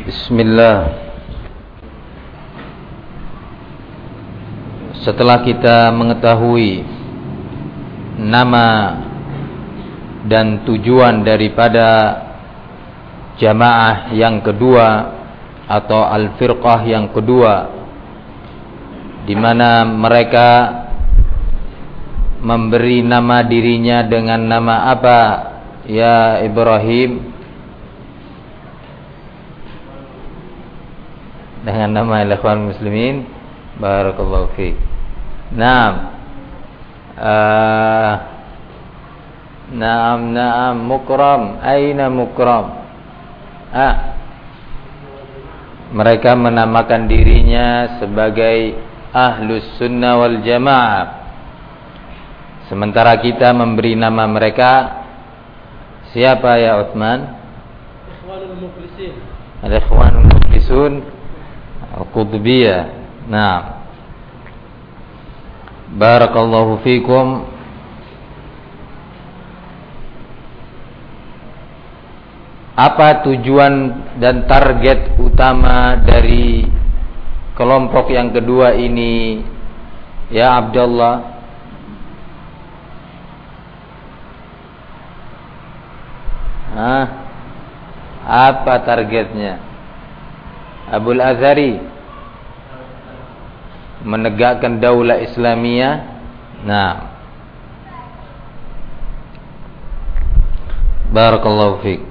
Bismillah. Setelah kita mengetahui nama dan tujuan daripada jamaah yang kedua atau al-firqah yang kedua, di mana mereka memberi nama dirinya dengan nama apa ya Ibrahim? Dengan nama Ikhwan Muslimin. Barakallahu fiik. Naam. Naam Mukram. Aina Mukram? Mereka menamakan dirinya sebagai Ahlus Sunnah wal Jamaah. Sementara kita memberi nama mereka siapa ya Utsman? Ikhwanul Muflisin. Al-Ikhwanul Muflisun Al-Qutbiyah. Nah, barakallahu fikum. Apa tujuan dan target utama dari kelompok yang kedua ini ya Abdullah? Apa targetnya? Abul Azhari menegakkan daulah Islamiyah. Nah, barakallahu fiik.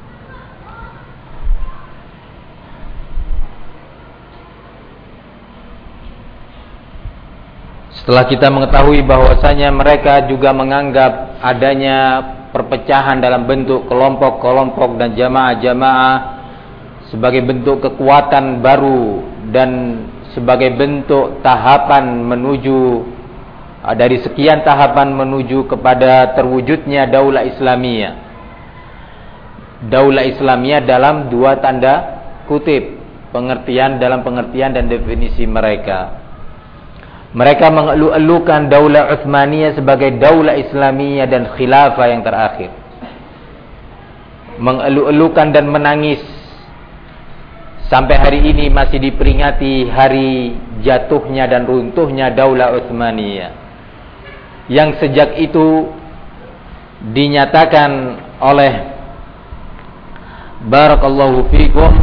Setelah kita mengetahui bahwasanya mereka juga menganggap adanya perpecahan dalam bentuk kelompok-kelompok dan jamaah-jamaah sebagai bentuk kekuatan baru dan sebagai bentuk tahapan menuju dari sekian tahapan menuju kepada terwujudnya daulah Islamiyah. Daulah Islamiyah dalam dua tanda kutip, dalam pengertian dan definisi mereka. Mereka mengeluh-elukan daulah Utsmaniyah sebagai daulah Islamiyah dan khilafah yang terakhir. Mengeluh-elukan dan menangis. Sampai hari ini masih diperingati hari jatuhnya dan runtuhnya daulah Utsmaniyah. Yang sejak itu dinyatakan oleh barakallahu fikum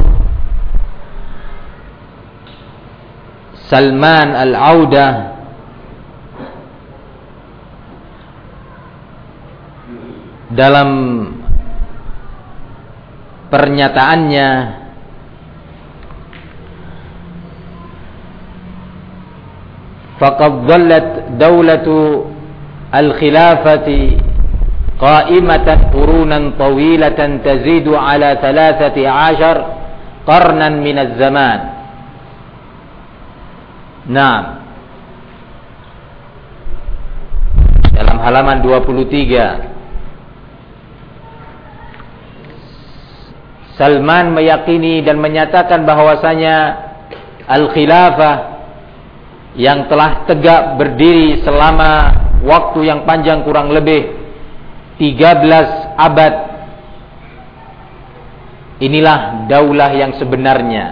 Salman Al-Audah dalam pernyataannya, faqad dhallat daulatu al-khilafati qa'imatan qurunan tawilatan tazidu ala 13 qarnan min az-zaman. Nah, dalam halaman 23 Salman meyakini dan menyatakan bahwasanya al-khilafah yang telah tegak berdiri selama waktu yang panjang, kurang lebih 13 abad, inilah daulah yang sebenarnya,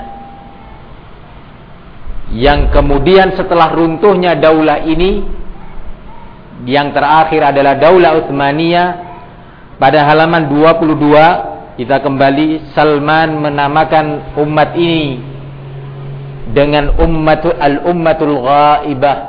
yang kemudian setelah runtuhnya daulah ini, yang terakhir adalah daulah Utsmaniyah. Pada halaman 22 kita kembali, Salman menamakan umat ini dengan al-ummatul ghaibah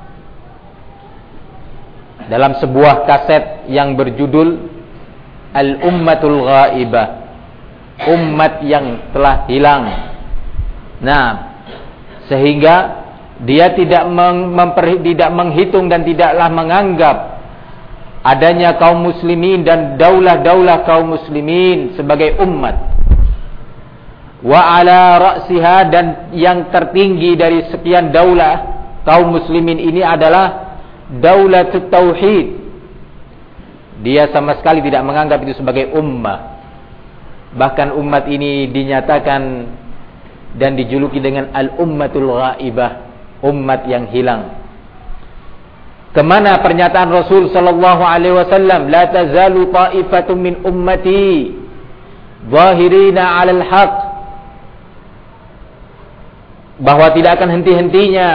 dalam sebuah kaset yang berjudul Al-Ummatul Ghaibah, umat yang telah hilang. Nah, sehingga dia tidak menghitung dan tidaklah menganggap adanya kaum muslimin dan daulah-daulah kaum muslimin sebagai umat. Wa ala ra'siha, dan yang tertinggi dari sekian daulah kaum muslimin ini adalah daulatut tauhid. Dia sama sekali tidak menganggap itu sebagai ummah. Bahkan umat ini dinyatakan dan dijuluki dengan al-ummatul ghaibah, umat yang hilang. Kemana pernyataan Rasul sallallahu alaihi wasallam, la tazalu ta'ifatun min ummati zahirina 'alal haqq bahwa tidak akan henti-hentinya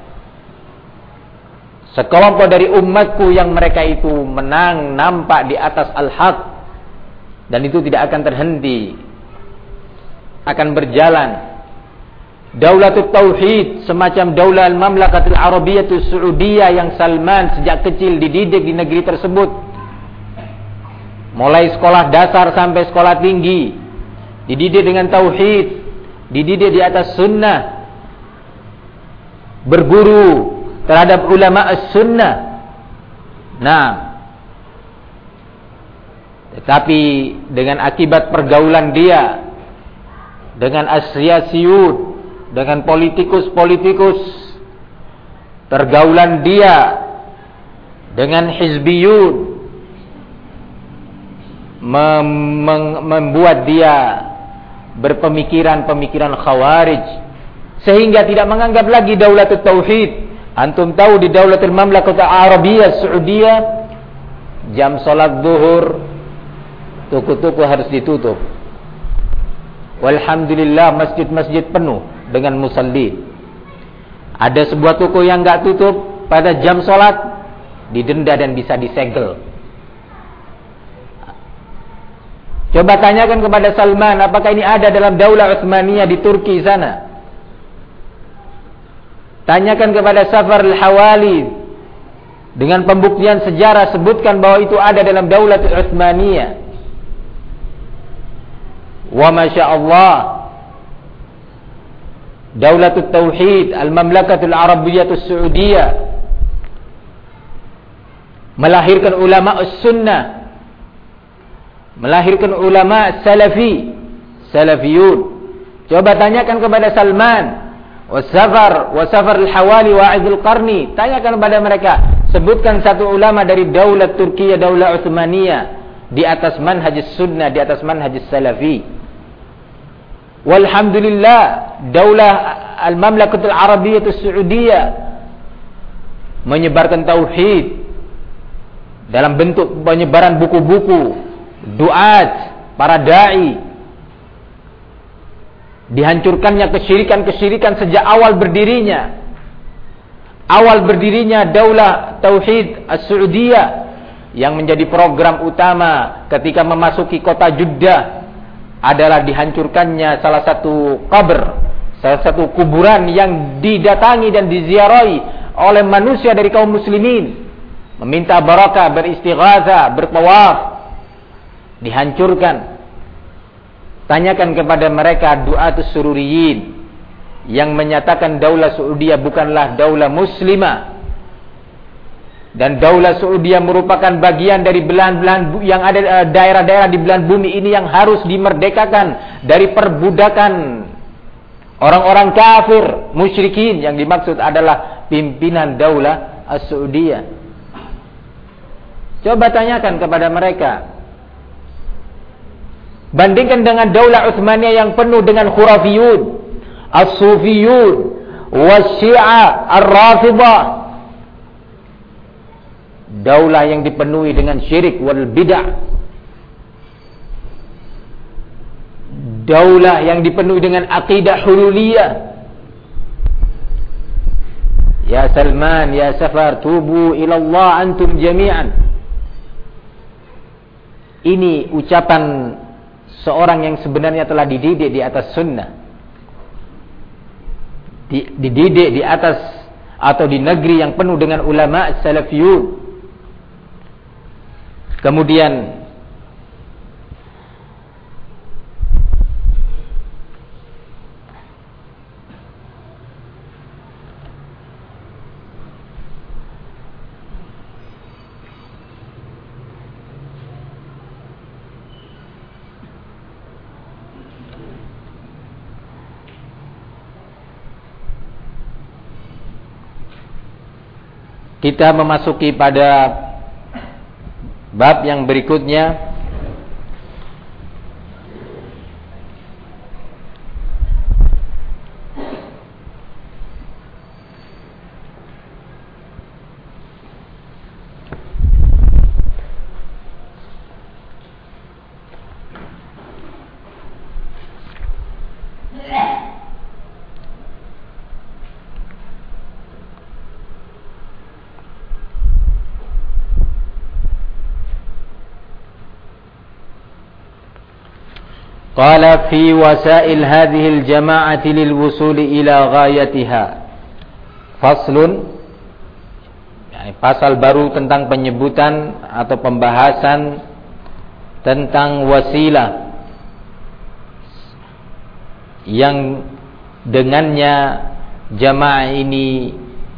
sekelompok dari umatku yang mereka itu menang nampak di atas al-haq, dan itu tidak akan terhenti, akan berjalan. Daulatut Tauhid, semacam daulah al-Mamlakatul Arabiyatus Saudiyah yang Salman sejak kecil dididik di negeri tersebut, mulai sekolah dasar sampai sekolah tinggi, dididik dengan tauhid, dididik di atas sunnah, berguru terhadap ulama as-sunnah. Nah, tetapi dengan akibat pergaulan dia dengan asyasiyun, dengan politikus-politikus, pergaulan dia dengan hizbiyun, membuat dia berpemikiran-pemikiran khawarij, sehingga tidak menganggap lagi daulatut tauhid. Antum tahu di Daulatul Mamlakatul Arabiyyah Saudiyah, jam salat zuhur toko-toko harus ditutup. Walhamdulillah masjid-masjid penuh dengan musalli. Ada sebuah toko yang enggak tutup pada jam salat, didenda dan bisa disegel. Coba tanyakan kepada Salman, apakah ini ada dalam Daulah Utsmaniyah di Turki sana? Tanyakan kepada Safar al-Hawali, dengan pembuktian sejarah sebutkan bahwa itu ada dalam Daulah Utsmaniyah. Wa masya Allah, Daulatut Tauhid Al-Mamlakatul Arabiyyatus Saudiyah melahirkan ulama as-sunnah, melahirkan ulama salafiyun. Coba tanyakan kepada Salman, Wasafar al-Hawali wa Aidul Qarni, tanyakan kepada mereka, sebutkan satu ulama dari Daulah Turkiya, Daulah Utsmaniyah di atas manhaj sunnah, di atas manhaj salafi. Walhamdulillah, Daulah Al-Mamlakatul Arabiyyatus Saudiyah menyebarkan tauhid dalam bentuk penyebaran buku-buku, duat, para dai. Dihancurkannya kesyirikan-kesyirikan sejak awal berdirinya. Awal berdirinya Daulah Tauhid As-Saudiyah yang menjadi program utama ketika memasuki kota Jeddah adalah dihancurkannya salah satu qabr, salah satu kuburan yang didatangi dan diziarahi oleh manusia dari kaum muslimin, meminta barakah, beristighatsah, bertawaf, dihancurkan. Tanyakan kepada mereka du'atus sururiyin yang menyatakan Daulah Saudiyah bukanlah daulah muslimah, dan Daulah Saudiyah merupakan bagian dari belahan-belahan yang ada, daerah-daerah di belahan bumi ini yang harus dimerdekakan dari perbudakan orang-orang kafir, musyrikin. Yang dimaksud adalah pimpinan Daulah As-Saudiyah. Coba tanyakan kepada mereka. Bandingkan dengan Daulah Utsmaniyah yang penuh dengan khurafiyun, as-sufiyun, was-syiah, ar-rafidah. Daulah yang dipenuhi dengan syirik wal bid'ah. Daulah yang dipenuhi dengan akidah hululiyah. Ya Salman, ya Safar, tubu ilallah antum jami'an. Ini ucapan seorang yang sebenarnya telah dididik di atas sunnah, dididik di atas atau di negeri yang penuh dengan ulama salafiyun. Kemudian kita memasuki pada bab yang berikutnya, Qala fi wasail hadhihi al-jama'ati lil wusuli ila ghayatiha. Faslun, pasal baru tentang penyebutan atau pembahasan tentang wasilah yang dengannya jamaah ini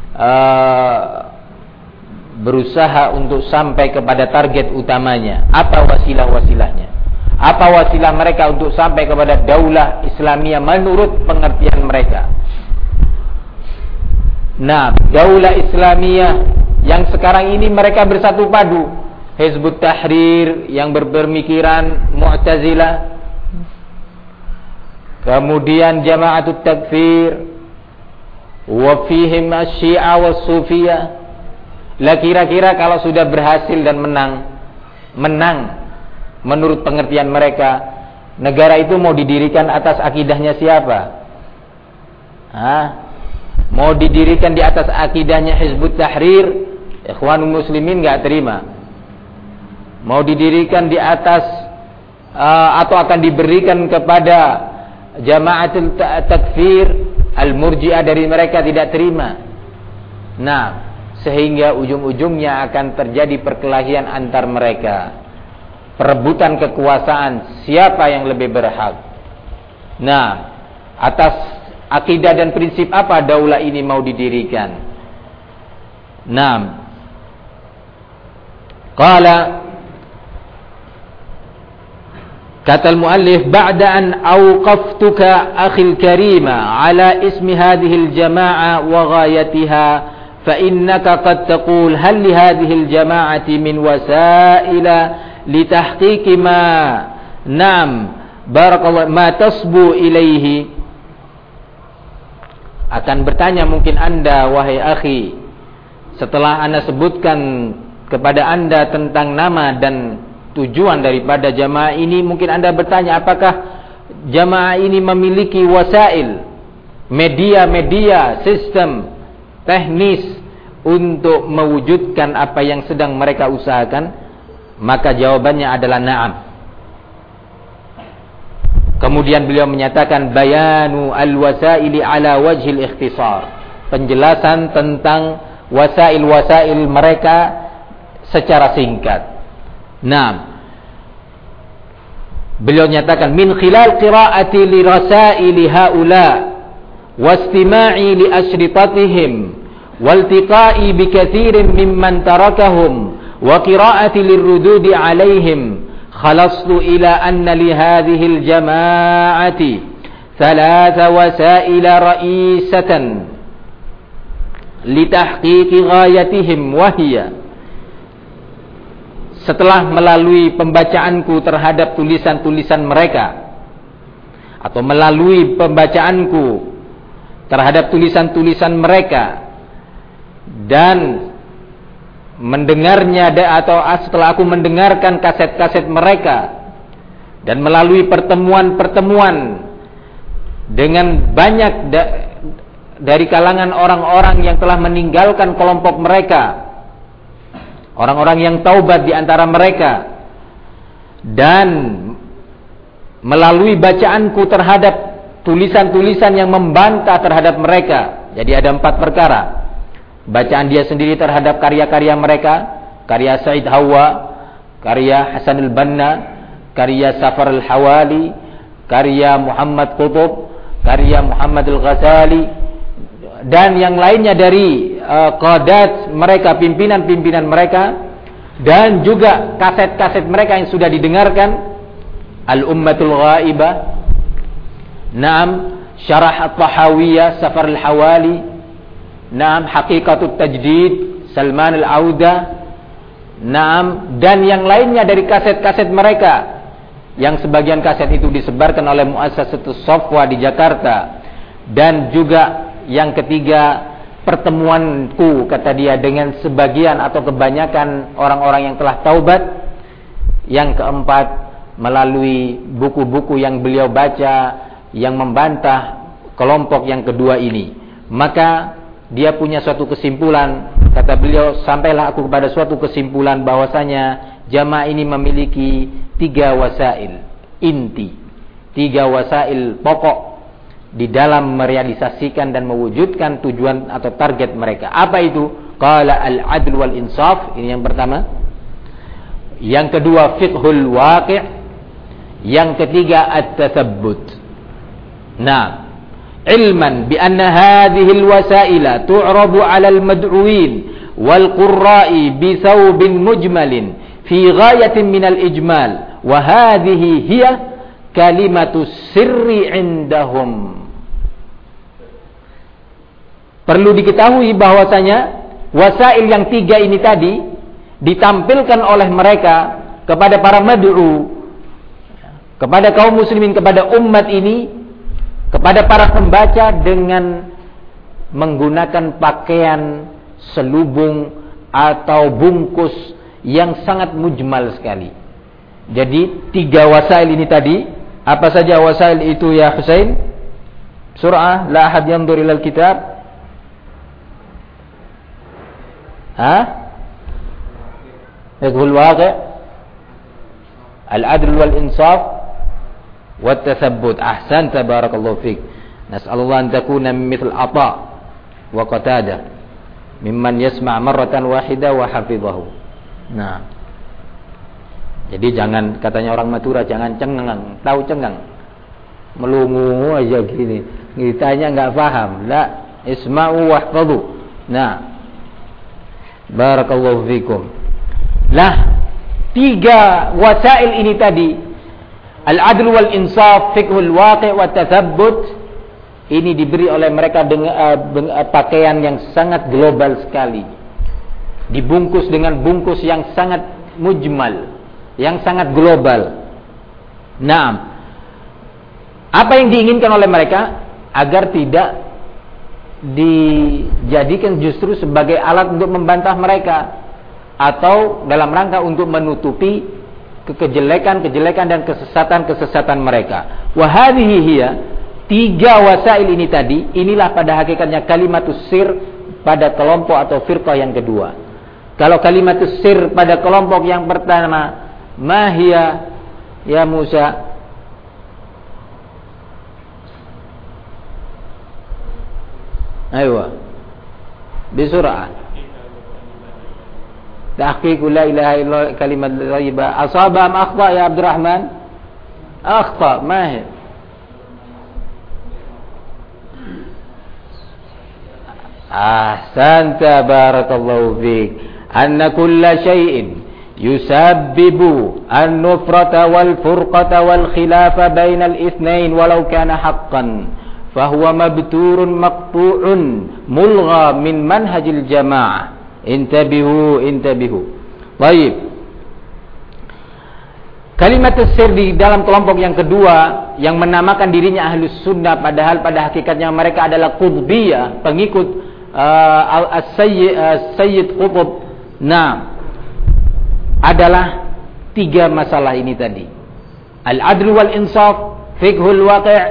berusaha untuk sampai kepada target utamanya. Apa wasilah-wasilahnya? Apa wasilah mereka untuk sampai kepada daulah Islamiyah menurut pengertian mereka? Nah, daulah Islamiyah yang sekarang ini mereka bersatu padu. Hizbut Tahrir yang berpemikiran Mu'tazilah, kemudian Jama'atut Takfir, wa fihim Syiah wa Sufiyah. Lah kira-kira kalau sudah berhasil dan menang menurut pengertian mereka, negara itu mau didirikan atas akidahnya siapa? Mau didirikan di atas akidahnya Hizbut Tahrir, Ikhwanul Muslimin enggak terima. Mau didirikan di atas atau akan diberikan kepada Jama'atul Takfir, Al-Murji'ah, dari mereka tidak terima. Nah, sehingga ujung-ujungnya akan terjadi perkelahian antar mereka, perebutan kekuasaan, siapa yang lebih berhak. Nah, atas akidah dan prinsip apa daulah ini mau didirikan? Nah, kata al-muallif, ba'da an awqaftuka akhil karima ala ismi hadhihi al-jama'a wa ghayatiha, fa innaka qad taqul hal li hadhihi al-jama'ati min wasaila li tahqiqi ma barakallahu ma tasbu ilaihi. Akan bertanya mungkin Anda, wahai akhi, setelah Anda sebutkan kepada Anda tentang nama dan tujuan daripada jamaah ini, mungkin Anda bertanya, apakah jamaah ini memiliki wasail, media-media, sistem teknis untuk mewujudkan apa yang sedang mereka usahakan? Maka jawabannya adalah na'am. Kemudian beliau menyatakan bayanu al-wasaili ala wajhil ikhtisar, penjelasan tentang wasail-wasail mereka secara singkat. Nah, beliau nyatakan min khilal qiraati li rasaili haula wastima'i li ashritatihim waltiqa'i bi katsirin mimman tarakahum wa qiraati lirrududi alaihim khalastu ila anna li hadhihi aljama'ati thalatha wasail ra'isatan li tahqiqi ghayatihim wa hiya. Setelah melalui pembacaanku terhadap tulisan-tulisan mereka, atau melalui pembacaanku terhadap tulisan-tulisan mereka, dan mendengarnya, atau setelah aku mendengarkan kaset-kaset mereka, dan melalui pertemuan-pertemuan dengan banyak dari kalangan orang-orang yang telah meninggalkan kelompok mereka, orang-orang yang taubat di antara mereka, dan melalui bacaanku terhadap tulisan-tulisan yang membantah terhadap mereka. Jadi ada 4 perkara. Bacaan dia sendiri terhadap karya-karya mereka, karya Said Hawa, karya Hasan al-Banna, karya Safar al-Hawali, karya Muhammad Qutb, karya Muhammad al-Ghazali, dan yang lainnya dari qadat mereka, pimpinan-pimpinan mereka, dan juga kaset-kaset mereka yang sudah didengarkan, Al-Ummatul Ghaibah, Syarah At-Tahawiyah, Safar Al-Hawali, Haqiqatut Tajdid, Salman Al-Auda, dan yang lainnya dari kaset-kaset mereka, yang sebagian kaset itu disebarkan oleh Muassasatus Shafwa di Jakarta. Dan juga yang ketiga, pertemuanku, kata dia, dengan sebagian atau kebanyakan orang-orang yang telah taubat. Yang keempat, melalui buku-buku yang beliau baca yang membantah kelompok yang kedua ini. Maka dia punya suatu kesimpulan, kata beliau, sampailah aku kepada suatu kesimpulan bahwasanya jamaah ini memiliki 3 wasail inti 3 wasail pokok di dalam merealisasikan dan mewujudkan tujuan atau target mereka. Apa itu? Qala al-adl wal insaf. Ini yang pertama. Yang kedua fiqhul waqi'. Yang ketiga at-tathabbut. Nah, ilman bi anna hadhihi al-wasaila tu'radu 'ala al-mad'uwin wal qurra'i bi thawbin mujmalin fi ghayatin min al-ijmal wa hadhihi hiya kalimatu sirri 'indahum. Perlu diketahui bahwasanya wasail yang 3 ini tadi ditampilkan oleh mereka kepada para mad'u, kepada kaum muslimin, kepada umat ini, kepada para pembaca dengan menggunakan pakaian selubung atau bungkus yang sangat mujmal sekali. Jadi 3 wasail ini tadi, apa saja wasail itu ya Husain? Surah, la ahad yanzur ilal kitab. Fiqhul waqi', al-adl wal insaf, wat tathabbut. Ahsanta, barakallahu fik. Nas'alullah an takuna mithl Ata wa Qatada mimman yasma' marratan wahida wa hafizahu. Nah, jadi jangan, katanya orang Madura, jangan cengang, tahu cengang, melungu aja gini, ditanya nggak paham. La, isma'u wahfadhu. Nah, barakallahu fikum. Lah, 3 wasail ini tadi, al-adl wal insaf, fiqhul waqi' wa tathabbut, ini diberi oleh mereka dengan pakaian yang sangat global sekali, dibungkus dengan bungkus yang sangat mujmal, yang sangat global. Nah, apa yang diinginkan oleh mereka? Agar tidak dijadikan justru sebagai alat untuk membantah mereka, atau dalam rangka untuk menutupi kejelekan-kejelekan dan kesesatan-kesesatan mereka. Wa hadhihi hiya, 3 wasail ini tadi, inilah pada hakikatnya kalimatus sir pada kelompok atau firqah yang kedua. Kalau kalimatus sir pada kelompok yang pertama, mahia ya Musa? Ayo, bisurah. Tahqiq la ilaha illallah kalimat thayyibah. Asaba am akhta ya Abdurrahman? Akhta, mahir. Ahsanta, barakallahu fik. Anna kulla syai'in yusabbibu an-nufrata wal furqata wal khilafa bainal itsnain walau kana haqqan fahuwa mabturun maqtu'un mulgha min manhajil jamaah. Intabihu. Baik. Kalimat sir di dalam kelompok yang kedua yang menamakan dirinya Ahlus Sunnah, padahal pada hakikatnya mereka adalah Qutbiyah, pengikut Sayyid Qutb. Nah, adalah 3 masalah ini tadi. Al-adl wal insaf, fiqhul waqi',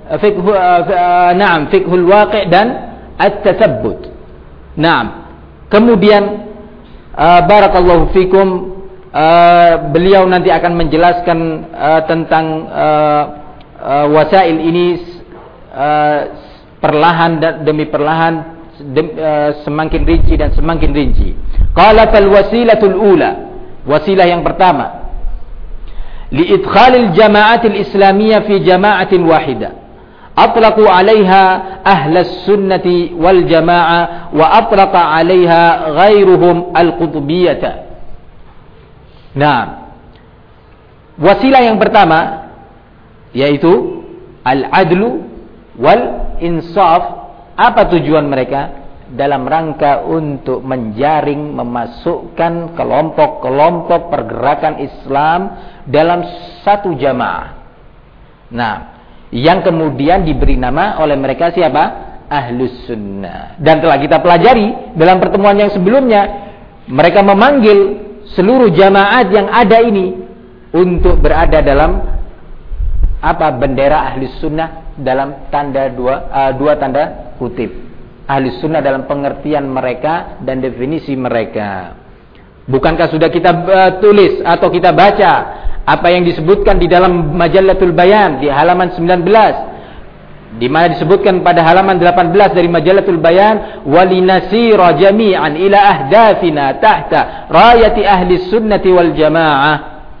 fiqhul waqi' dan at-tathabbut. Nah, kemudian barakallahu fikum, beliau nanti akan menjelaskan tentang wasail ini perlahan demi perlahan, semakin rinci dan semakin rinci. Qala fal wasilatul ula, wasilah yang pertama, li idkhalil jama'atil islamiyah fi jama'atin wahidah. أطلقوا عليها أهل السنة والجماعة وأطلق عليها غيرهم القطبية. Nah, wasilah yang pertama yaitu al-adlu wal insaf. Apa tujuan mereka? Dalam rangka untuk menjaring, memasukkan kelompok-kelompok pergerakan Islam dalam satu jamaah. Nah, yang kemudian diberi nama oleh mereka siapa? Ahlus Sunnah. Dan telah kita pelajari dalam pertemuan yang sebelumnya, mereka memanggil seluruh jamaat yang ada ini untuk berada dalam apa? Bendera Ahlus Sunnah dalam tanda dua tanda kutip. Ahlus Sunnah dalam pengertian mereka dan definisi mereka. Bukankah sudah kita tulis atau kita baca apa yang disebutkan di dalam Majallatul Bayan di halaman 19, di mana disebutkan pada halaman 18 dari Majallatul Bayan, walinasira jami'an ila ahdafina tahta rayati ahli sunnati wal jamaah.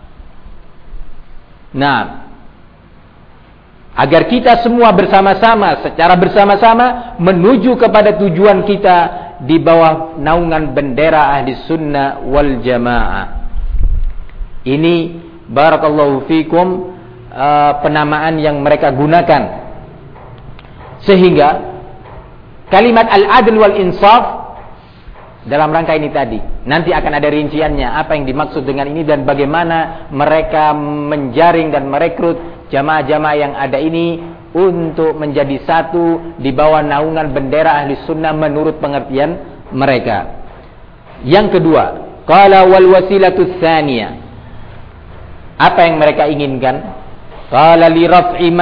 Nah, agar kita semua bersama-sama, secara bersama-sama menuju kepada tujuan kita di bawah naungan bendera ahli sunnah wal jamaah. Ini barakallahu fikum penamaan yang mereka gunakan, sehingga kalimat al-adl wal insaf dalam rangka ini tadi. Nanti akan ada rinciannya apa yang dimaksud dengan ini dan bagaimana mereka menjaring dan merekrut jamaah-jamaah yang ada ini untuk menjadi satu di bawah naungan bendera ahli sunnah menurut pengertian mereka. Yang kedua, qala wal wasilatu tsaniyah, apa yang mereka inginkan? Qala li raf'i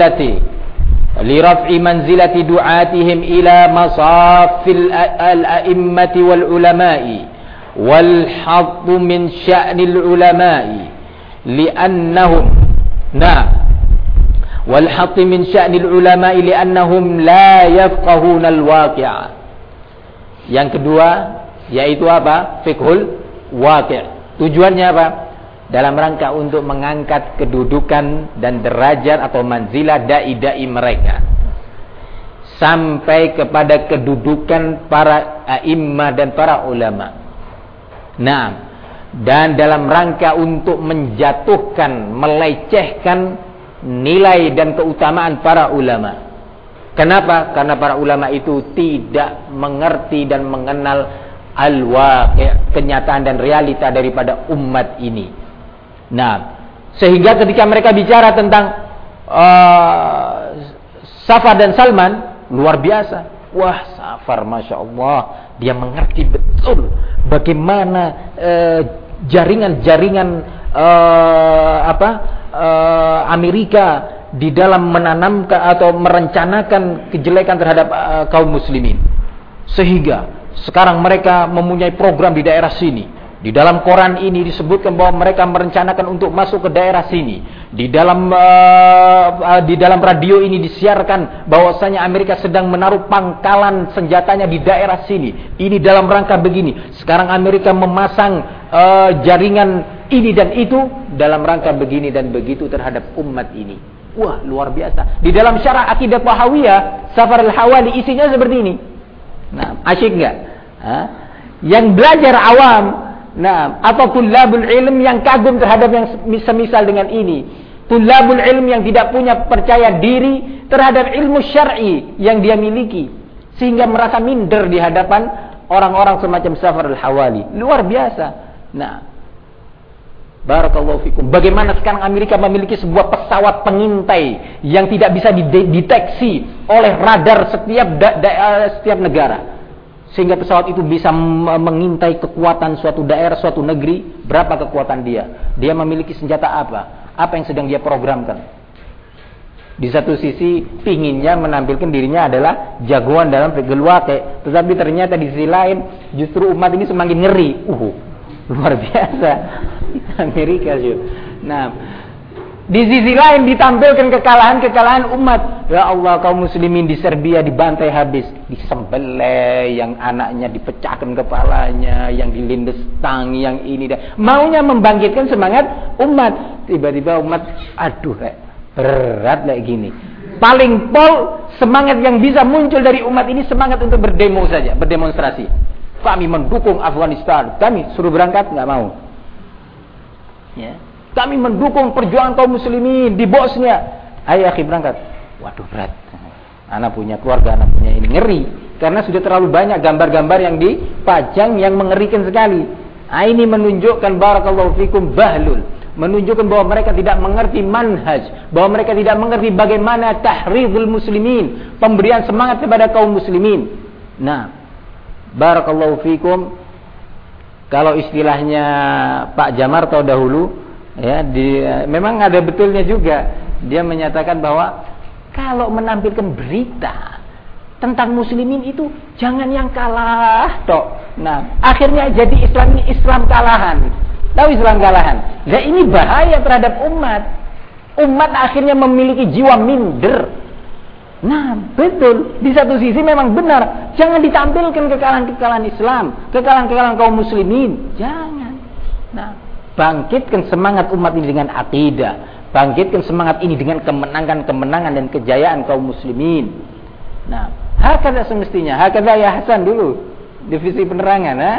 manzilati du'atihim ila masafil al-a'immati wal ulama'i wal hadd min sya'nil ulama'i li'annahum wal hadd min sya'nil ulama'i li'annahum la yafqahuna al-waqi'a. Yang kedua yaitu apa? Fiqhul waqi'. Tujuannya apa? Dalam rangka untuk mengangkat kedudukan dan derajat atau manzilah dai-dai mereka sampai kepada kedudukan para a'immah dan para ulama. Nah, dan dalam rangka untuk menjatuhkan, melecehkan nilai dan keutamaan para ulama. Kenapa? Karena para ulama itu tidak mengerti dan mengenal al-waqi', kenyataan dan realita daripada umat ini. Nah, sehingga ketika mereka bicara tentang Safar dan Salman, luar biasa. Wah, Safar, Masya Allah, dia mengerti betul bagaimana jaringan-jaringan Amerika di dalam menanamkan atau merencanakan kejelekan terhadap kaum muslimin. Sehingga sekarang mereka mempunyai program di daerah sini. Di dalam koran ini disebutkan bahwa mereka merencanakan untuk masuk ke daerah sini. Di dalam radio ini disiarkan bahwasanya Amerika sedang menaruh pangkalan senjatanya di daerah sini. Ini dalam rangka begini. Sekarang Amerika memasang jaringan ini dan itu dalam rangka begini dan begitu terhadap umat ini. Wah, luar biasa. Di dalam syarah akidah Tahawiyah, Safar al-Hawali isinya seperti ini. Nah, asyik enggak? Yang belajar awam, nah, atau tulabul ilm yang kagum terhadap yang semisal dengan ini. Tulabul ilm yang tidak punya percaya diri terhadap ilmu syar'i yang dia miliki, sehingga merasa minder di hadapan orang-orang semacam Safar al-Hawali. Luar biasa. Nah, barakallahu fikum. Bagaimana sekarang Amerika memiliki sebuah pesawat pengintai yang tidak bisa dideteksi oleh radar setiap negara. Sehingga pesawat itu bisa mengintai kekuatan suatu daerah, suatu negeri. Berapa kekuatan dia? Dia memiliki senjata apa? Apa yang sedang dia programkan? Di satu sisi, pinginnya menampilkan dirinya adalah jagoan dalam fiqhul waqi'. Tetapi ternyata di sisi lain, justru umat ini semakin ngeri. Luar biasa. Amerika sih. Nah, di sisi lain ditampilkan kekalahan umat. Ya Allah, kaum muslimin di Serbia dibantai habis, disembelih, yang anaknya dipecahkan kepalanya, yang dilindas tangi, yang ini dan maunya membangkitkan semangat umat. Tiba-tiba umat, aduh, berat kayak gini. Paling pol semangat yang bisa muncul dari umat ini semangat untuk berdemo saja, berdemonstrasi. Kami mendukung Afghanistan, kami suruh berangkat nggak mau. Ya. Kami mendukung perjuangan kaum muslimin di Bosnia. Ayo akhi berangkat. Waduh, berat. Anak punya keluarga, anak punya ini. Ngeri. Karena sudah terlalu banyak gambar-gambar yang dipajang yang mengerikan sekali. Ini menunjukkan barakallahu fikum bahlul. Menunjukkan bahwa mereka tidak mengerti manhaj. Bahwa mereka tidak mengerti bagaimana tahridul muslimin. Pemberian semangat kepada kaum muslimin. Nah, barakallahu fikum. Kalau istilahnya Pak Jamarto dahulu, ya, memang ada betulnya juga. Dia menyatakan bahwa kalau menampilkan berita tentang muslimin itu jangan yang kalah toh. Nah, akhirnya jadi Islam ini Islam kalahan. Tahu Islam kalahan. Nah, ini bahaya terhadap umat. Umat akhirnya memiliki jiwa minder. Nah, betul. Di satu sisi memang benar. Jangan ditampilkan kekalahan-kekalahan Islam, kekalahan-kekalahan kaum muslimin. Jangan. Nah, bangkitkan semangat umat ini dengan akidah. Bangkitkan semangat ini dengan kemenangan-kemenangan dan kejayaan kaum muslimin. Nah, hakada semestinya. Hakada ya Hasan dulu. Divisi penerangan, ha?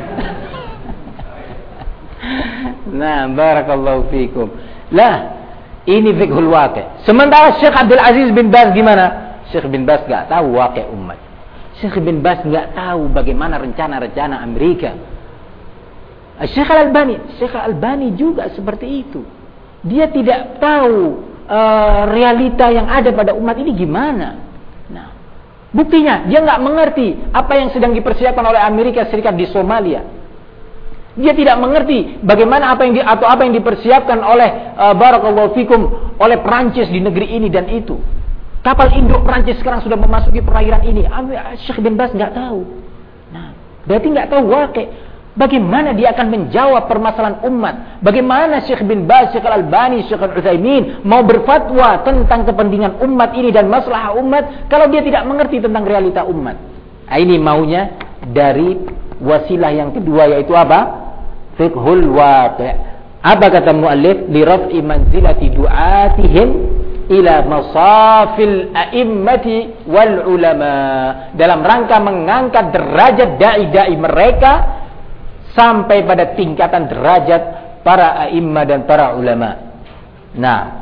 Nah, barakallahu fikum. Lah, ini fiqhul waqi'. Sementara Syekh Abdul Aziz bin Baz gimana? Syekh bin Baz enggak tahu waqi' umat. Syekh bin Baz enggak tahu bagaimana rencana-rencana Amerika. Syekh Al-Albani juga seperti itu. Dia tidak tahu realita yang ada pada umat ini gimana. Nah, buktinya dia enggak mengerti apa yang sedang dipersiapkan oleh Amerika Serikat di Somalia. Dia tidak mengerti bagaimana apa yang dipersiapkan oleh barakallahu fikum oleh Perancis di negeri ini dan itu. Kapal induk Perancis sekarang sudah memasuki perairan ini. Syekh bin Baz enggak tahu. Nah, berarti enggak tahu waqi'. Bagaimana dia akan menjawab permasalahan umat? Bagaimana Syekh bin Baz, Syekh Al-Albani, Syekh Al-Utsaimin mau berfatwa tentang kepentingan umat ini dan masalah umat kalau dia tidak mengerti tentang realita umat? Nah, ini maunya dari wasilah yang kedua, yaitu apa? Fiqhul waqi'. Apa kata muallif? Li raf'i manzilati du'atihim ila masafil a'immati wal ulama. Dalam rangka mengangkat derajat dai-dai mereka sampai pada tingkatan derajat para a'immah dan para ulama. Nah,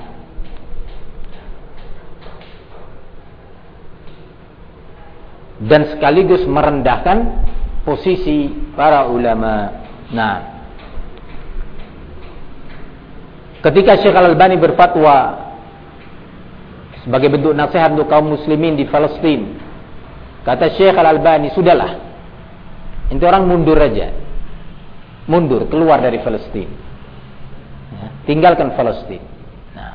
dan sekaligus merendahkan posisi para ulama. Nah, ketika Syekh Al-Albani berfatwa sebagai bentuk nasihat untuk kaum muslimin di Palestina, kata Syekh Al-Albani, sudahlah, itu orang mundur aja, mundur, keluar dari Palestina, tinggalkan Palestina. Nah,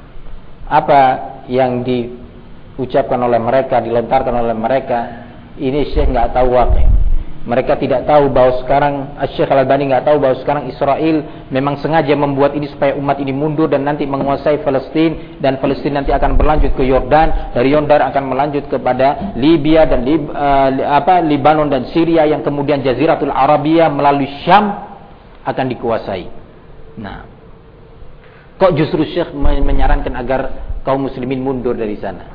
apa yang diucapkan oleh mereka, dilontarkan oleh mereka, ini Syekh nggak tahu waqi'. Mereka tidak tahu bahwa sekarang Syekh Al-Albani nggak tahu bahwa sekarang Israel memang sengaja membuat ini supaya umat ini mundur dan nanti menguasai Palestina, dan Palestina nanti akan berlanjut ke Yordan, dari Yordan akan melanjut kepada Libya dan Libanon dan Syria, yang kemudian Jaziratul Arabia melalui Syam akan dikuasai. Nah, kok justru Syekh menyarankan agar kaum muslimin mundur dari sana?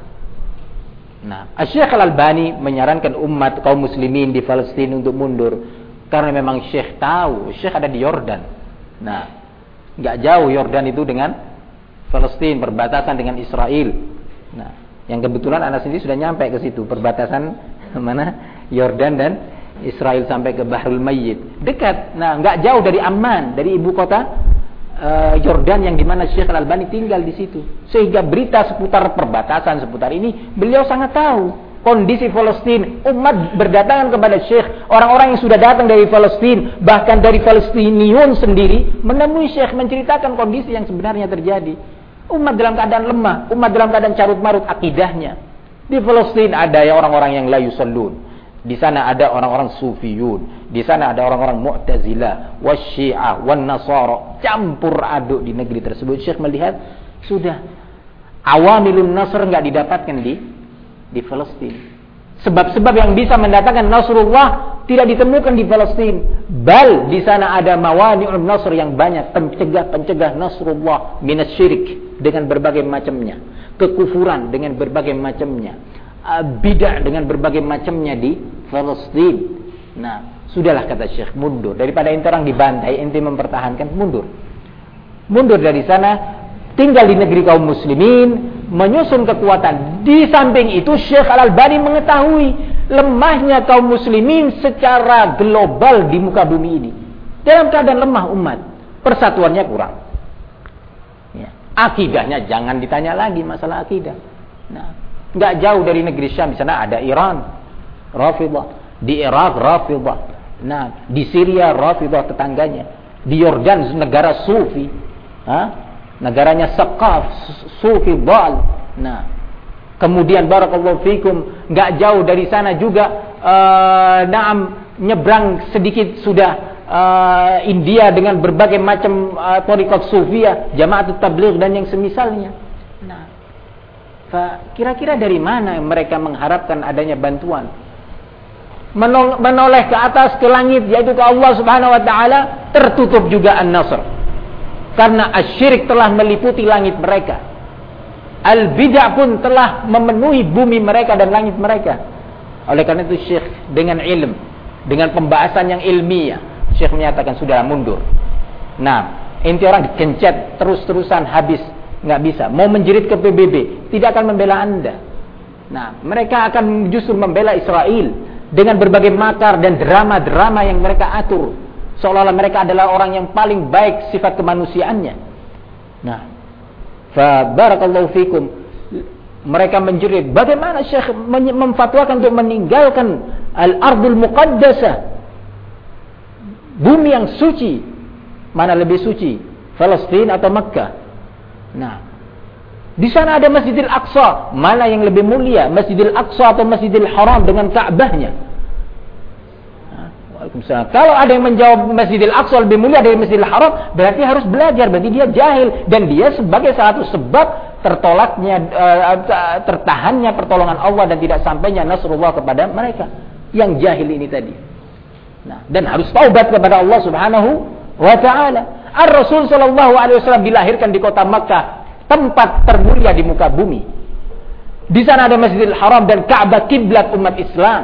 Nah, Syekh Al-Albani menyarankan umat kaum muslimin di Palestina untuk mundur karena memang Syekh tahu Syekh ada di Yordan. Nah, enggak jauh Yordan itu dengan Palestina, perbatasan dengan Israel. Nah, yang kebetulan anak sendiri sudah nyampe ke situ, perbatasan mana Yordan dan Israel sampai ke Bahrul Mayyit. Dekat. Nah, enggak jauh dari Amman, dari ibu kota Yordan yang dimana Syekh Al-Albani tinggal di situ, sehingga berita seputar perbatasan seputar ini beliau sangat tahu kondisi Palestina. Umat berdatangan kepada Syekh, orang-orang yang sudah datang dari Palestina, bahkan dari Palestiniun sendiri menemui Syekh, menceritakan kondisi yang sebenarnya terjadi. Umat dalam keadaan lemah, umat dalam keadaan carut marut akidahnya. Di Palestina ada ya orang-orang yang la yusallun, di sana ada orang-orang sufiyun, di sana ada orang-orang mu'tazilah, wasyiah, wan nasara, campur aduk di negeri tersebut. Syekh melihat sudah awamilun nasr enggak didapatkan di Palestina. Sebab-sebab yang bisa mendatangkan nasrullah tidak ditemukan di Palestina. Bal di sana ada mawani'un nasr yang banyak, pencegah nasrullah minasyirik dengan berbagai macamnya, kekufuran dengan berbagai macamnya, bid'ah dengan berbagai macamnya di Palestina. Nah, sudahlah kata Syekh, mundur daripada ente orang dibantai, ente mempertahankan, mundur dari sana, tinggal di negeri kaum muslimin, menyusun kekuatan. Di samping itu Syekh Al-Albani mengetahui lemahnya kaum muslimin secara global di muka bumi ini. Dalam keadaan lemah umat, persatuannya kurang. Ya. Akidahnya jangan ditanya lagi masalah akidah. Nah, nggak jauh dari negeri Syam, di sana ada Iran, Rafidah, di Irak Rafidah, nah di Syria Rafidah tetangganya, di Yordan negara Sufi, negaranya Saqaf, Sufi Dhal. Nah, kemudian barakallahu fikum, nggak jauh dari sana juga, nyebrang sedikit sudah India dengan berbagai macam thariqat sufiyah, Jama'atut Tabligh dan yang semisalnya. Nah, kira-kira dari mana mereka mengharapkan adanya bantuan? Menoleh ke atas, ke langit, yaitu ke Allah Subhanahu wa taala, tertutup juga an-nasr. Karena asyirik telah meliputi langit mereka. Al-bid'ah pun telah memenuhi bumi mereka dan langit mereka. Oleh karena itu Syekh dengan ilm, dengan pembahasan yang ilmiah, Syekh menyatakan sudah mundur. Nah, inti orang dikencet terus-terusan habis, nggak bisa. Mau menjerit ke PBB, tidak akan membela Anda. Nah, mereka akan justru membela Israel dengan berbagai makar dan drama-drama yang mereka atur, seolah-olah mereka adalah orang yang paling baik sifat kemanusiaannya. Nah, fa barakallahu fikum, mereka menjerit, bagaimana Syekh memfatwakan untuk meninggalkan al-ardul muqaddasah, bumi yang suci. Mana lebih suci, Palestina atau Makkah? Nah, di sana ada Masjidil Aqsa, mana yang lebih mulia, Masjidil Aqsa atau Masjidil Haram dengan Ka'bahnya? Waalaikumsalam. Kalau ada yang menjawab Masjidil Aqsa lebih mulia dari Masjidil Haram, berarti harus belajar, berarti dia jahil, dan dia sebagai satu sebab tertolaknya, tertahannya pertolongan Allah dan tidak sampainya nasrullah kepada mereka yang jahil ini tadi. Nah, dan harus taubat kepada Allah Subhanahu wa taala. Ar-Rasul sallallahu alaihi wasallam dilahirkan di kota Makkah, tempat termulia di muka bumi. Di sana ada Masjidil Haram dan Ka'bah, kiblat umat Islam,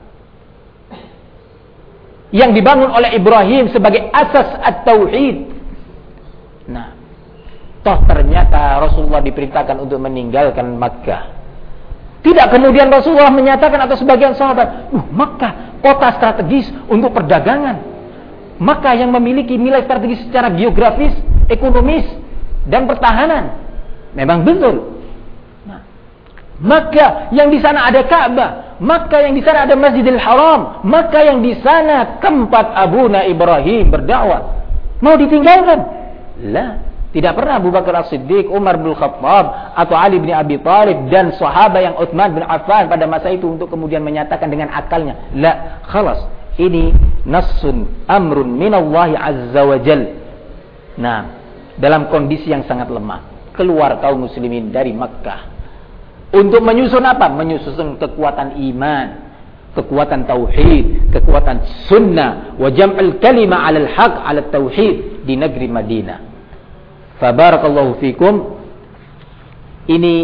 yang dibangun oleh Ibrahim sebagai asas at-tauhid. Nah, toh ternyata Rasulullah diperintahkan untuk meninggalkan Makkah. Tidak kemudian Rasulullah menyatakan atau sebagian sahabat, Makkah kota strategis untuk perdagangan. Makkah yang memiliki nilai strategis secara geografis, ekonomis, dan pertahanan. Memang betul. Nah, Makkah yang di sana ada Ka'bah, Makkah yang di sana ada Masjidil Haram, Makkah yang di sana tempat Abuna Ibrahim berdakwah. Mau ditinggalkan? La, tidak pernah Abu Bakar As-Siddiq, Umar bin Khattab atau Ali bin Abi Thalib dan sahabat yang Utsman bin Affan pada masa itu untuk kemudian menyatakan dengan akalnya, la, khalas, ini nassun amrun minallahi azza wa jal. Nah, dalam kondisi yang sangat lemah, keluar kaum muslimin dari Makkah untuk menyusun apa? Menyusun kekuatan iman, kekuatan tauhid, kekuatan sunnah, wa jam'al kalima 'alal haq 'alat tauhid di negeri Madinah. Fa barakallahu fikum. Ini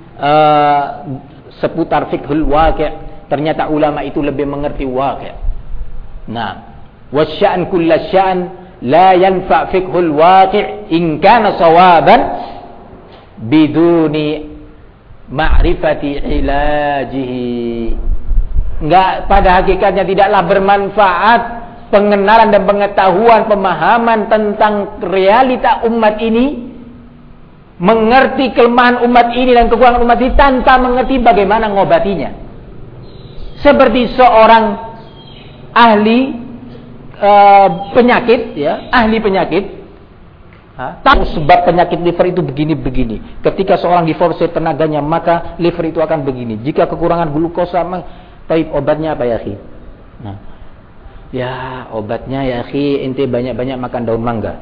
seputar fiqhul waqi'. Ternyata ulama itu lebih mengerti waqi'. Nah, wasya'an kullasya'an la yanfa' fiqhul waqi' in kana sawaban biduni ma'rifati ilajihi. Enggak, pada hakikatnya tidaklah bermanfaat pengenalan dan pengetahuan, pemahaman tentang realita umat ini, mengerti kelemahan umat ini dan kekurangan umat ini tanpa mengerti bagaimana ngobatinya. Seperti seorang ahli penyakit, ya, ahli penyakit, tahu sebab penyakit liver itu begini-begini. Ketika seorang diforsir tenaganya, maka liver itu akan begini. Jika kekurangan glukosa, taib obatnya apa ya, akhi? Nah, ya obatnya ya, akhi, ente banyak-banyak makan daun mangga.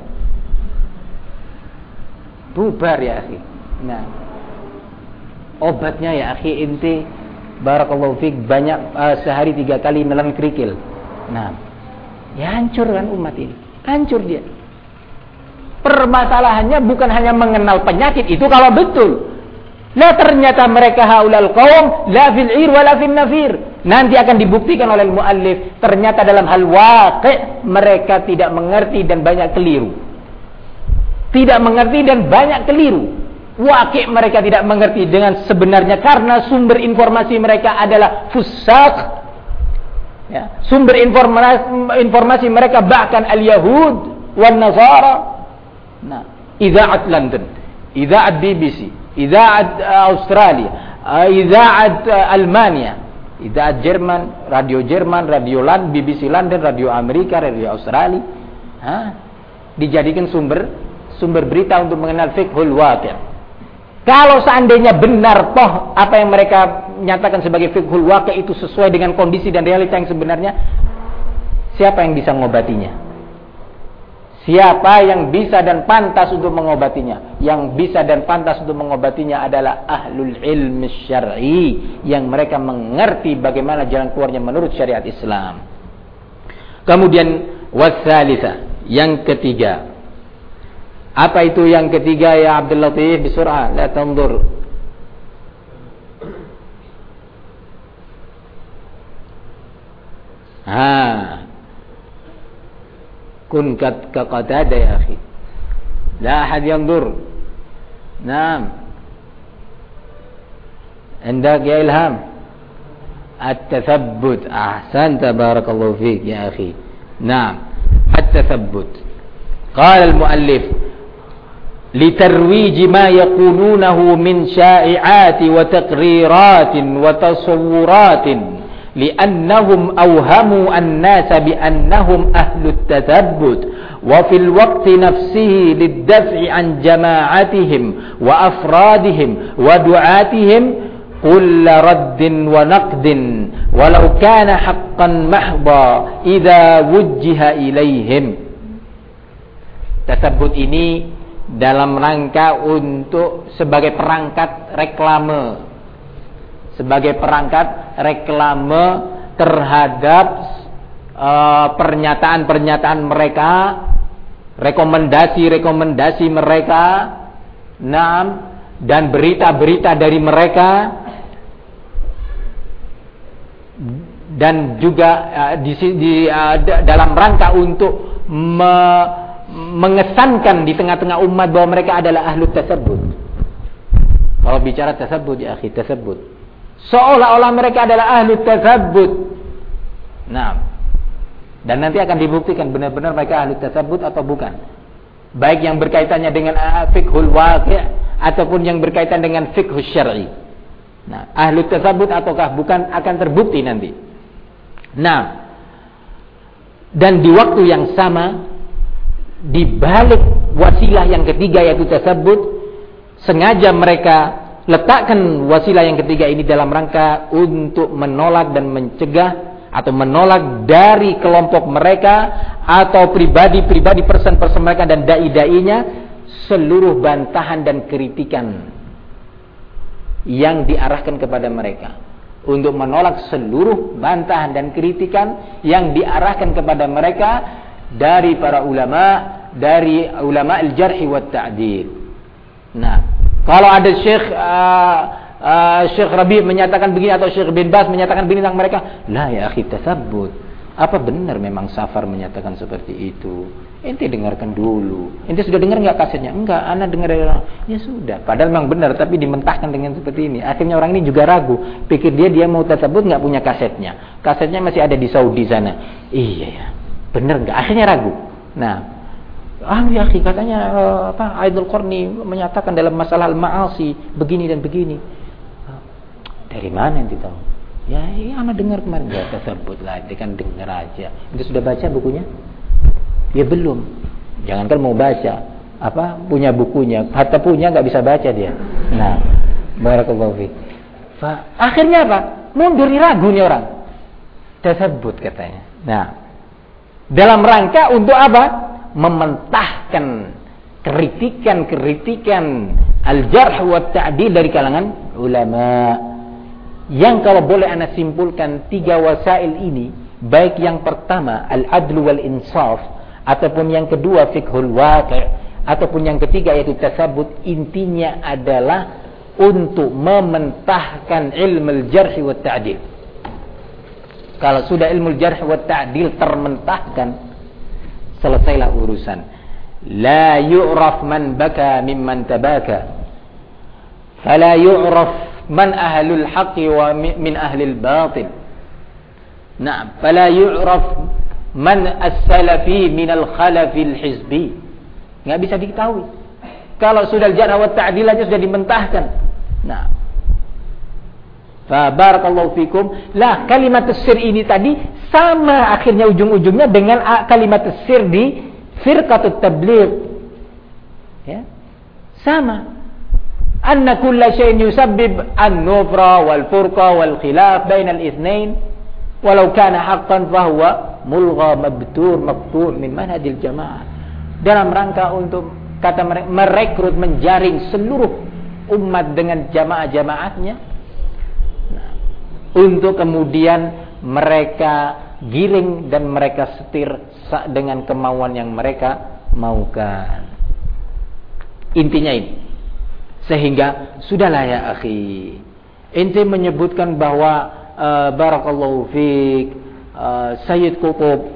Bubar ya, akhi. Nah, obatnya ya, akhi, ente barakallahu fik banyak sehari 3 kali nelan kerikil. Nah, ya hancur kan umat ini. Hancur dia. Permasalahannya bukan hanya mengenal penyakit itu kalau betul. Lah ternyata mereka haulal qaum la fil ir wa la fil nafir. Nanti akan dibuktikan oleh muallif ternyata dalam hal waqi' mereka tidak mengerti dan banyak keliru. Tidak mengerti dan banyak keliru. Waqi' mereka tidak mengerti dengan sebenarnya karena sumber informasi mereka adalah fusaq. Ya, sumber informasi mereka bahkan al-Yahud wan Nasara. Nah, idza'at London, idza'at BBC, idza'at Australia, idza'at Almania, idza'at Jerman, radio BBC London, radio Amerika, radio Australia, dijadikan sumber berita untuk mengenal fiqhul waqi'. Kalau seandainya benar toh apa yang mereka nyatakan sebagai fiqhul waqi' itu sesuai dengan kondisi dan realita yang sebenarnya, siapa yang bisa mengobatinya? Siapa yang bisa dan pantas untuk mengobatinya? Yang bisa dan pantas untuk mengobatinya adalah ahlul ilmi syar'i, yang mereka mengerti bagaimana jalan keluarnya menurut syariat Islam. Kemudian wasalisa, yang ketiga. Apa itu yang ketiga ya Abdul Latif? Bisur'ah, la tanzur. Kun kaqatada ya akhi. La ahad yanzur. Naam. Indak ya Ilham. At-tathabbut. Ahsanta barakallahu fik ya akhi. Naam. At-tathabbut. Qala al-muallif litarwij ma yaqulunahu min syai'ati wa taqriratin wa tasawwuratin لأنهم أوهموا الناس بأنهم أهل التثبت وفي الوقت نفسه للدفع عن جماعتهم وأفرادهم ودعاتهم كل رد ونقد ولو كان حقا محضا إذا وجه إليهم. Tasabbut ini dalam rangka untuk sebagai perangkat reklame, sebagai perangkat reklame terhadap pernyataan-pernyataan mereka, rekomendasi-rekomendasi mereka, dan berita-berita dari mereka, dan juga dalam rangka untuk mengesankan di tengah-tengah umat bahwa mereka adalah ahlu tasabbut. Kalau bicara tasabbut ya akhi, tasabbut seolah-olah mereka adalah ahlu tasabbut. Nah, dan nanti akan dibuktikan benar-benar mereka ahlu tasabbut atau bukan. Baik yang berkaitannya dengan fiqhul waqi' ataupun yang berkaitan dengan fiqhul syar'i. Nah, ahlu tasabbut ataukah bukan akan terbukti nanti. Nah, dan di waktu yang sama, di balik wasilah yang ketiga yaitu tasabbut, sengaja mereka letakkan wasilah yang ketiga ini dalam rangka untuk menolak dan mencegah atau menolak dari kelompok mereka atau pribadi-pribadi person-person mereka dan dai-dainya seluruh bantahan dan kritikan yang diarahkan kepada mereka, untuk menolak seluruh bantahan dan kritikan yang diarahkan kepada mereka dari para ulama, dari ulama al-jarh wa ta'dil. Nah, kalau ada Syekh Rabi' menyatakan begini atau Syekh bin Baz menyatakan begini tentang mereka, la ya akhi tasabbut. Apa benar memang Safar menyatakan seperti itu? Ente dengarkan dulu. Ente sudah dengar enggak kasetnya? Enggak, ana dengar dari orang. Ya sudah, padahal memang benar tapi dimentahkan dengan seperti ini. Akhirnya orang ini juga ragu. Pikir dia mau tasabbut enggak punya kasetnya. Kasetnya masih ada di Saudi sana. Iya ya. Benar enggak? Akhirnya ragu. Nah, ya akhi katanya Aidul Qarni menyatakan dalam masalah al-ma'asi begini dan begini. Dari mana ente tahu? Ya, ana dengar kemarin. Ya tersebut lah, dia kan dengar aja. Itu sudah baca bukunya? Ya belum. Jangankan mau baca, punya bukunya, hatta punya enggak bisa baca dia. Nah, barakallahu fi. Akhirnya apa? Mundur, ragu nih orang. Tersebut katanya. Nah, dalam rangka untuk apa? Mementahkan kritikan al-jarh wa ta'dil dari kalangan ulama, yang kalau boleh ana simpulkan tiga wasail ini, baik yang pertama al-adl wal insaf, ataupun yang kedua fiqhul waqi', ataupun yang ketiga yaitu tasabbut, intinya adalah untuk mementahkan ilmu al-jarh wa ta'dil. Kalau sudah ilmu al-jarh wa ta'dil termentahkan, selesailah urusan. La yu'raf man baka mimman tabaka, fala yu'raf man ahlul haqqi wa min ahlil batil. Nah, fala yu'raf man as-salafi min al-khalafi al-hizbi. Enggak bisa diketahui. Kalau sudah al-jarh wa ta'dil aja sudah dimentahkan. Nah, fa barakallahu fikum. Lah, kalimat sir ini tadi sama akhirnya ujung-ujungnya dengan kalimat sir di firqatut tabligh. Ya. Sama. Anna kulla syai'in yusabbib an-nufra wal furqa wal khilaf bainal itsnain walau kana haqqan fa huwa mulgha mabtur maqtu' min manhajil jamaah. dalam rangka untuk kata mereka merekrut, menjaring seluruh umat dengan jamaah-jamaahnya, untuk kemudian mereka giring dan mereka setir dengan kemauan yang mereka maukan. Intinya ini. Sehingga sudahlah ya akhi, ente menyebutkan bahwa barakallahu fiik, Sayyid Qutb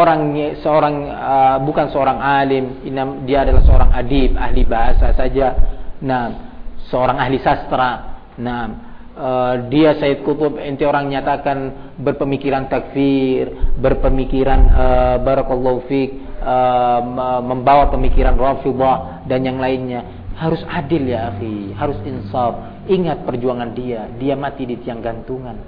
bukan seorang alim, dia adalah seorang adib, ahli bahasa saja. Nah, seorang ahli sastra. Nah, dia Sayyid Qutb, ente orang nyatakan berpemikiran takfir, berpemikiran barakallahu fiik, membawa pemikiran Rafidhah dan yang lainnya. Harus adil ya akhi, harus insaf. Ingat perjuangan dia mati di tiang gantungan.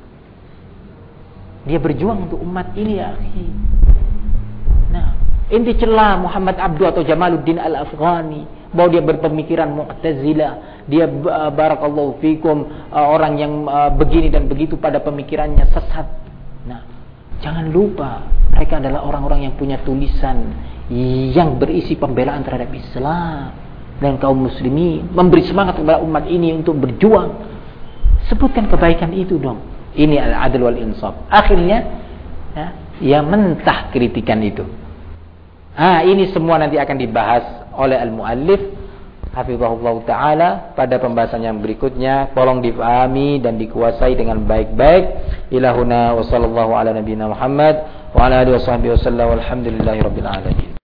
Dia berjuang untuk umat ini ya akhi. Nah, inti celah Muhammad Abdu atau Jamaluddin Al-Afghani bahwa dia berpemikiran Mu'tazilah, dia barakallahu fikum orang yang begini dan begitu pada pemikirannya sesat. Nah, jangan lupa mereka adalah orang-orang yang punya tulisan yang berisi pembelaan terhadap Islam dan kaum muslimin, memberi semangat kepada umat ini untuk berjuang. Sebutkan kebaikan itu dong. Ini al-adl wal insaf. Akhirnya ya mentah kritikan itu. Ini semua nanti akan dibahas oleh al-muallif hafizahullah taala pada pembahasan yang berikutnya. Tolong difahami dan dikuasai dengan baik-baik. Ilahuna wa sallallahu ala nabiyina Muhammad wa ala alihi washabbihi wasallam walhamdulillahirabbil alamin.